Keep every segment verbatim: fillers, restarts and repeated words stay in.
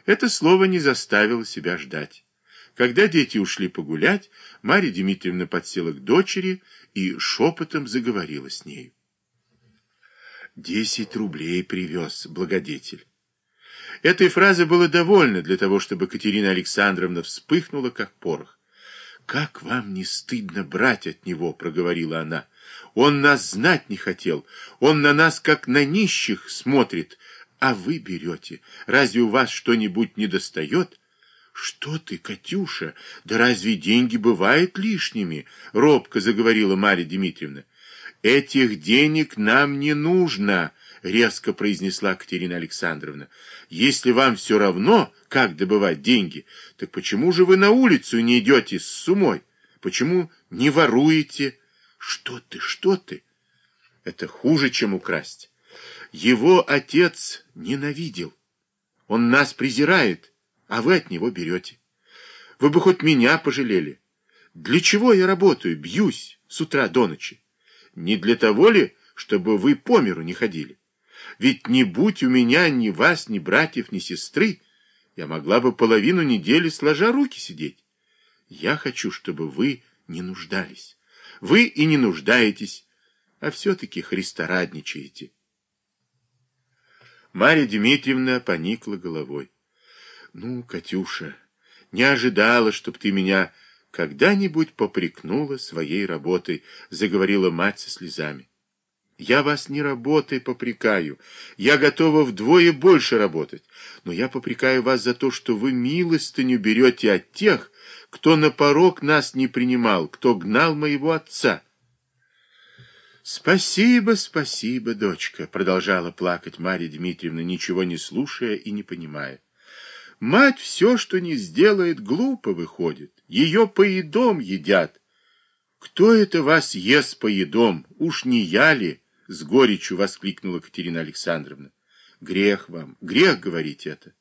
Это слово не заставило себя ждать. Когда дети ушли погулять, Марья Дмитриевна подсела к дочери и шепотом заговорила с нею. «Десять рублей привез благодетель». Этой фразы было довольно для того, чтобы Катерина Александровна вспыхнула, как порох. «Как вам не стыдно брать от него?» — проговорила она. «Он нас знать не хотел. Он на нас, как на нищих, смотрит. А вы берете. Разве у вас что-нибудь недостает?» «Что ты, Катюша? Да разве деньги бывают лишними?» — робко заговорила Марья Дмитриевна. «Этих денег нам не нужно», — резко произнесла Катерина Александровна. «Если вам все равно, как добывать деньги, так почему же вы на улицу не идете с сумой? Почему не воруете?» «Что ты, что ты? Это хуже, чем украсть. Его отец ненавидел. Он нас презирает, а вы от него берете. Вы бы хоть меня пожалели. Для чего я работаю, бьюсь с утра до ночи? Не для того ли, чтобы вы по миру не ходили? Ведь не будь у меня ни вас, ни братьев, ни сестры, я могла бы половину недели сложа руки сидеть. Я хочу, чтобы вы не нуждались. Вы и не нуждаетесь, а все-таки христорадничаете». Марья Дмитриевна поникла головой. «Ну, Катюша, не ожидала, чтоб ты меня когда-нибудь попрекнула своей работой», — заговорила мать со слезами. «Я вас не работой попрекаю, я готова вдвое больше работать, но я попрекаю вас за то, что вы милостыню берете от тех, кто на порог нас не принимал, кто гнал моего отца». «Спасибо, спасибо, дочка», — продолжала плакать Марья Дмитриевна, ничего не слушая и не понимая. «Мать все, что не сделает, глупо выходит. Ее поедом едят». «Кто это вас ест поедом? Уж не я ли?» — с горечью воскликнула Катерина Александровна. «Грех вам, грех говорить это».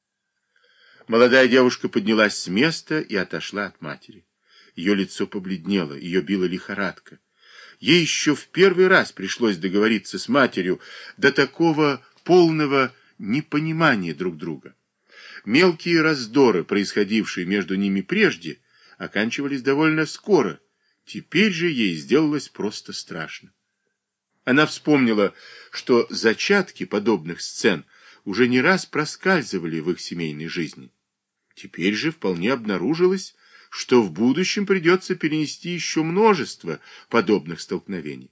Молодая девушка поднялась с места и отошла от матери. Ее лицо побледнело, ее била лихорадка. Ей еще в первый раз пришлось договориться с матерью до такого полного непонимания друг друга. Мелкие раздоры, происходившие между ними прежде, оканчивались довольно скоро. Теперь же ей сделалось просто страшно. Она вспомнила, что зачатки подобных сцен уже не раз проскальзывали в их семейной жизни. Теперь же вполне обнаружилось, что в будущем придется перенести еще множество подобных столкновений.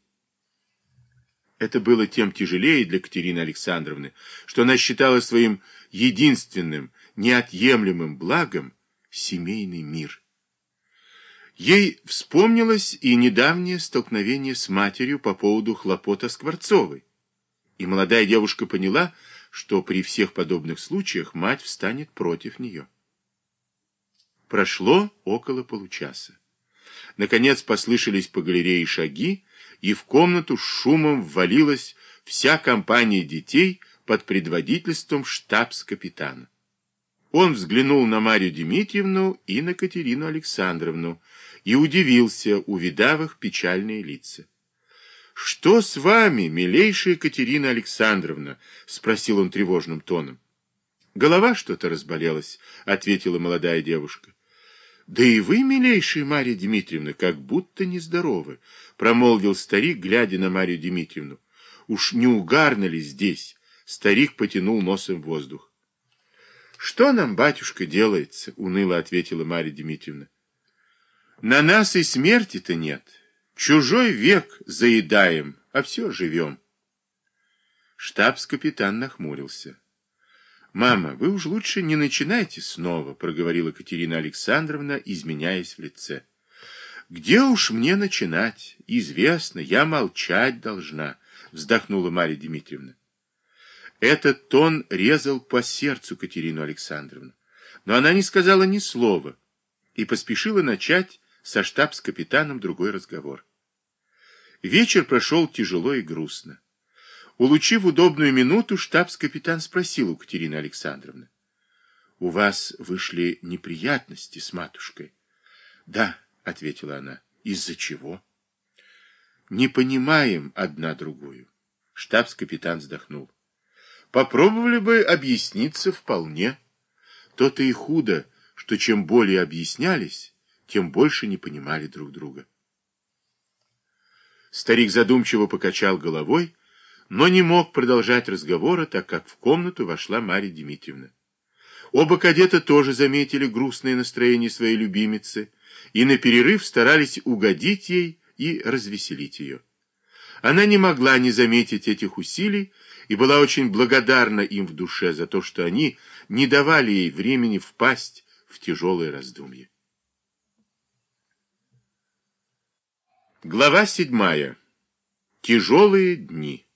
Это было тем тяжелее для Катерины Александровны, что она считала своим единственным, неотъемлемым благом семейный мир. Ей вспомнилось и недавнее столкновение с матерью по поводу хлопот о Скворцовой. И молодая девушка поняла, что при всех подобных случаях мать встанет против нее. Прошло около получаса. Наконец послышались по галерее шаги, и в комнату с шумом ввалилась вся компания детей под предводительством штабс-капитана. Он взглянул на Марью Дмитриевну и на Катерину Александровну и удивился, увидав их печальные лица. «Что с вами, милейшая Катерина Александровна?» — спросил он тревожным тоном. «Голова что-то разболелась», — ответила молодая девушка. «Да и вы, милейшая Марья Дмитриевна, как будто нездоровы», — промолвил старик, глядя на Марью Дмитриевну. «Уж не угарно ли здесь?» — старик потянул носом в воздух. «Что нам, батюшка, делается?» — уныло ответила Марья Дмитриевна. «На нас и смерти-то нет. Чужой век заедаем, а все живем». Штабс-капитан нахмурился. «Мама, вы уж лучше не начинайте снова», — проговорила Катерина Александровна, изменяясь в лице. «Где уж мне начинать? Известно, я молчать должна», — вздохнула Марья Дмитриевна. Этот тон резал по сердцу Катерину Александровну, но она не сказала ни слова и поспешила начать со штабс-капитаном другой разговор. Вечер прошел тяжело и грустно. Улучив удобную минуту, штабс-капитан спросил у Катерины Александровны: «У вас вышли неприятности с матушкой?» «Да», — ответила она. «Из-за чего?» «Не понимаем одна другую». Штабс-капитан вздохнул. «Попробовали бы объясниться вполне. То-то и худо, что чем более объяснялись, тем больше не понимали друг друга. Старик задумчиво покачал головой, но не мог продолжать разговора, так как в комнату вошла Марья Дмитриевна. Оба кадета тоже заметили грустное настроение своей любимицы и на перерыв старались угодить ей и развеселить ее. Она не могла не заметить этих усилий и была очень благодарна им в душе за то, что они не давали ей времени впасть в тяжелое раздумье. Глава седьмая. Тяжелые дни.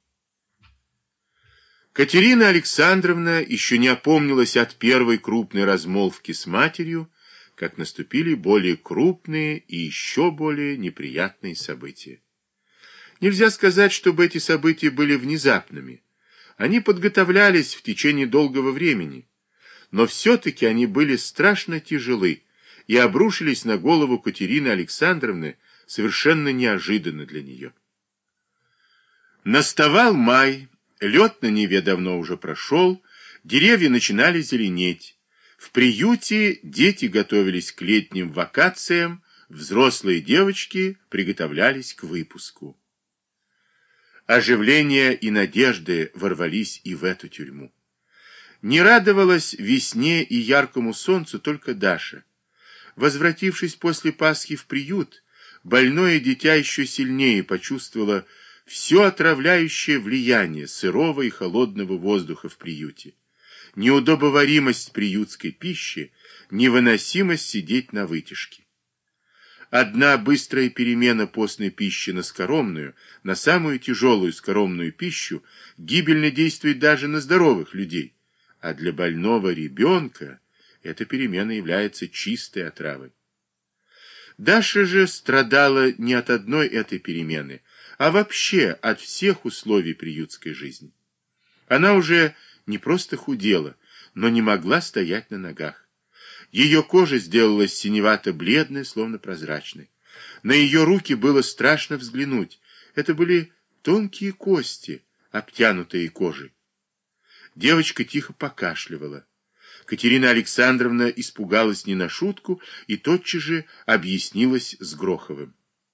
Катерина Александровна еще не опомнилась от первой крупной размолвки с матерью, как наступили более крупные и еще более неприятные события. Нельзя сказать, чтобы эти события были внезапными. Они подготовлялись в течение долгого времени, но все-таки они были страшно тяжелы и обрушились на голову Катерины Александровны совершенно неожиданно для нее. Наставал май, лед на Неве давно уже прошел, деревья начинали зеленеть. В приюте дети готовились к летним вакациям, взрослые девочки приготовлялись к выпуску. Оживление и надежды ворвались и в эту тюрьму. Не радовалась весне и яркому солнцу только Даша. Возвратившись после Пасхи в приют, больное дитя еще сильнее почувствовало все отравляющее влияние сырого и холодного воздуха в приюте, неудобоваримость приютской пищи, невыносимость сидеть на вытяжке. Одна быстрая перемена постной пищи на скоромную, на самую тяжелую скоромную пищу, гибельно действует даже на здоровых людей, а для больного ребенка эта перемена является чистой отравой. Даша же страдала не от одной этой перемены, а вообще от всех условий приютской жизни. Она уже не просто худела, но не могла стоять на ногах. Ее кожа сделалась синевато-бледной, словно прозрачной. На ее руки было страшно взглянуть. Это были тонкие кости, обтянутые кожей. Девочка тихо покашливала. Катерина Александровна испугалась не на шутку и тотчас же объяснилась с Гроховым.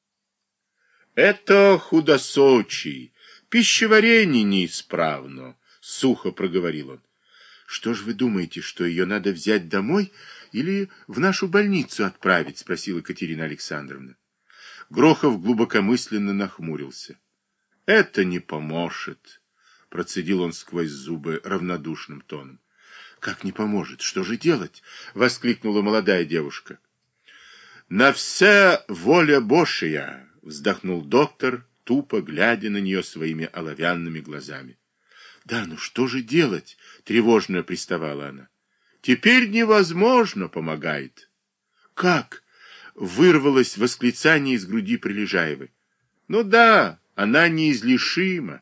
«Это худосочий, пищеварение неисправно», — сухо проговорил он. «Что ж вы думаете, что ее надо взять домой или в нашу больницу отправить?» — спросила Катерина Александровна. Грохов глубокомысленно нахмурился. «Это не поможет», — процедил он сквозь зубы равнодушным тоном. «Как не поможет? Что же делать?» — воскликнула молодая девушка. «На все воля Божия!» — вздохнул доктор, тупо глядя на нее своими оловянными глазами. «Да, ну что же делать?» — тревожно приставала она. «Теперь невозможно, помогает». «Как?» — вырвалось восклицание из груди Прилежаевой. «Ну да, она неизлечима».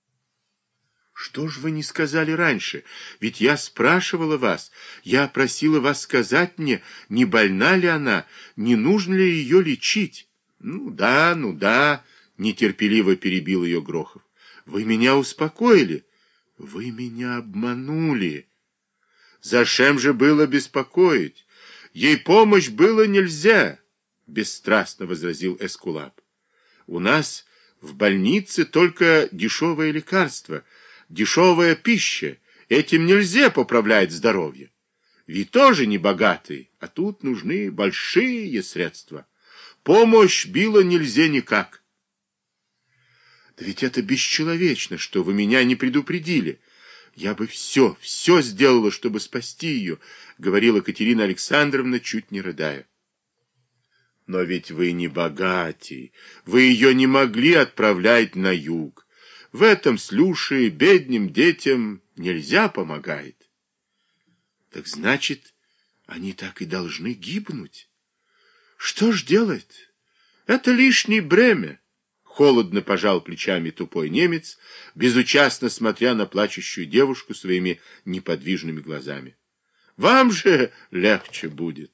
«Что ж вы не сказали раньше? Ведь я спрашивала вас, я просила вас сказать мне, не больна ли она, не нужно ли ее лечить». «Ну да, ну да», — нетерпеливо перебил ее Грохов. «Вы меня успокоили». «Вы меня обманули». «Зачем же было беспокоить? Ей помощь было нельзя», — бесстрастно возразил Эскулап. «У нас в больнице только дешевое лекарство, дешевая пища. Этим нельзя поправлять здоровье. Ведь тоже не богатый, а тут нужны большие средства. Помощь била нельзя никак». «Да ведь это бесчеловечно, что вы меня не предупредили. Я бы все, все сделала, чтобы спасти ее», — говорила Катерина Александровна, чуть не рыдая. «Но ведь вы не богатый, вы ее не могли отправлять на юг. В этом слушае бедным детям нельзя помогает». «Так значит, они так и должны гибнуть? Что ж делать? Это лишнее бремя». Холодно пожал плечами тупой немец, безучастно смотря на плачущую девушку своими неподвижными глазами. «Вам же легче будет».